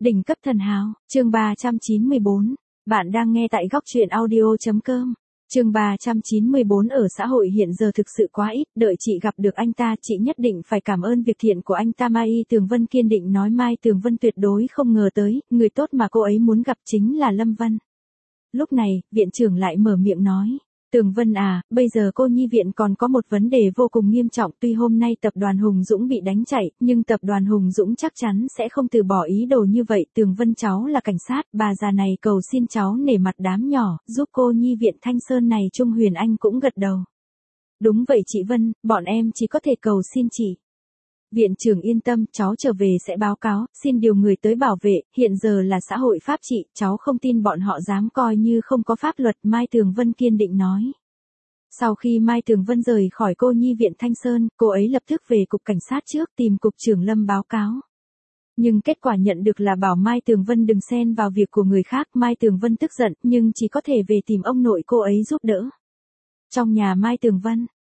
Đỉnh cấp thần hào, chương 394. Bạn đang nghe tại góc truyện audio.com. Chương 394. Ở xã hội hiện giờ thực sự quá ít, đợi chị gặp được anh ta, chị nhất định phải cảm ơn việc thiện của anh ta. Mai Tường Vân kiên định nói. Mai Tường Vân tuyệt đối không ngờ tới, người tốt mà cô ấy muốn gặp chính là Lâm Vân. Lúc này, viện trưởng lại mở miệng nói. Tường Vân à, bây giờ cô nhi viện còn có một vấn đề vô cùng nghiêm trọng. Tuy hôm nay tập đoàn Hùng Dũng bị đánh chạy, nhưng tập đoàn Hùng Dũng chắc chắn sẽ không từ bỏ ý đồ như vậy. Tường Vân, cháu là cảnh sát, bà già này cầu xin cháu nể mặt đám nhỏ, giúp cô nhi viện Thanh Sơn này. Trung Huyền Anh cũng gật đầu. Đúng vậy chị Vân, bọn em chỉ có thể cầu xin chị. Viện trưởng yên tâm, cháu trở về sẽ báo cáo, xin điều người tới bảo vệ, hiện giờ là xã hội pháp trị, cháu không tin bọn họ dám coi như không có pháp luật. Mai Tường Vân kiên định nói. Sau khi Mai Tường Vân rời khỏi cô nhi viện Thanh Sơn, cô ấy lập tức về cục cảnh sát trước tìm cục trưởng Lâm báo cáo. Nhưng kết quả nhận được là bảo Mai Tường Vân đừng xen vào việc của người khác. Mai Tường Vân tức giận, nhưng chỉ có thể về tìm ông nội cô ấy giúp đỡ. Trong nhà Mai Tường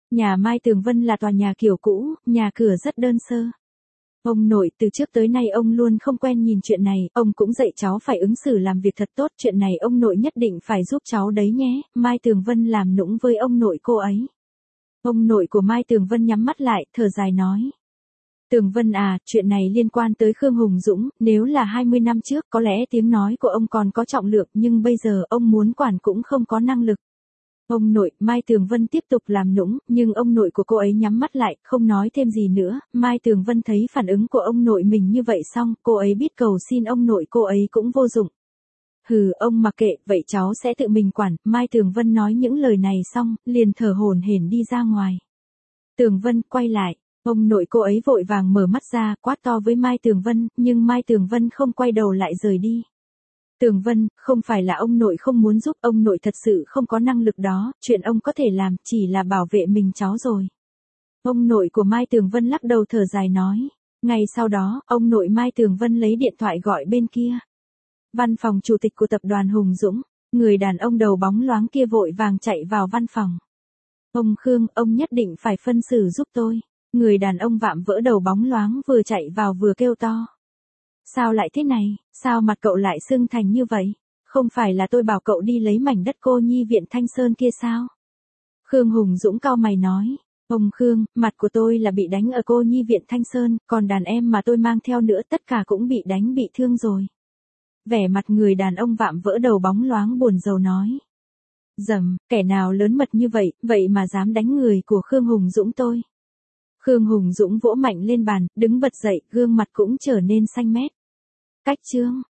Vân là tòa nhà kiểu cũ, nhà cửa rất đơn sơ. Ông nội từ trước tới nay ông luôn không quen nhìn chuyện này, ông cũng dạy cháu phải ứng xử làm việc thật tốt. Chuyện này ông nội nhất định phải giúp cháu đấy nhé. Mai Tường Vân làm nũng với ông nội cô ấy. Ông nội của Mai Tường Vân nhắm mắt lại, thở dài nói. Tường Vân à, chuyện này liên quan tới Khương Hùng Dũng, nếu là 20 năm trước có lẽ tiếng nói của ông còn có trọng lượng, nhưng bây giờ ông muốn quản cũng không có năng lực. Ông nội, Mai Tường Vân tiếp tục làm nũng, nhưng ông nội của cô ấy nhắm mắt lại, không nói thêm gì nữa. Mai Tường Vân thấy phản ứng của ông nội mình như vậy xong, cô ấy biết cầu xin ông nội cô ấy cũng vô dụng. Hừ, ông mặc kệ, vậy cháu sẽ tự mình quản. Mai Tường Vân nói những lời này xong, liền thở hổn hển đi ra ngoài. Tường Vân, quay lại. Ông nội cô ấy vội vàng mở mắt ra, quát to với Mai Tường Vân, nhưng Mai Tường Vân không quay đầu lại rời đi. Tường Vân, không phải là ông nội không muốn giúp, ông nội thật sự không có năng lực đó, chuyện ông có thể làm chỉ là bảo vệ mình cháu rồi. Ông nội của Mai Tường Vân lắc đầu thở dài nói. Ngay sau đó, ông nội Mai Tường Vân lấy điện thoại gọi bên kia. Văn phòng chủ tịch của tập đoàn Hùng Dũng, người đàn ông đầu bóng loáng kia vội vàng chạy vào văn phòng. Ông Khương, ông nhất định phải phân xử giúp tôi. Người đàn ông vạm vỡ đầu bóng loáng vừa chạy vào vừa kêu to. Sao lại thế này, sao mặt cậu lại sưng thành như vậy? Không phải là tôi bảo cậu đi lấy mảnh đất cô nhi viện Thanh Sơn kia sao? Khương Hùng Dũng cau mày nói. Ông Khương, mặt của tôi là bị đánh ở cô nhi viện Thanh Sơn, còn đàn em mà tôi mang theo nữa tất cả cũng bị đánh bị thương rồi. Vẻ mặt người đàn ông vạm vỡ đầu bóng loáng buồn rầu nói. Dầm, kẻ nào lớn mật như vậy, vậy mà dám đánh người của Khương Hùng Dũng tôi. Khương Hùng Dũng vỗ mạnh lên bàn, đứng bật dậy, gương mặt cũng trở nên xanh mét. Cách chương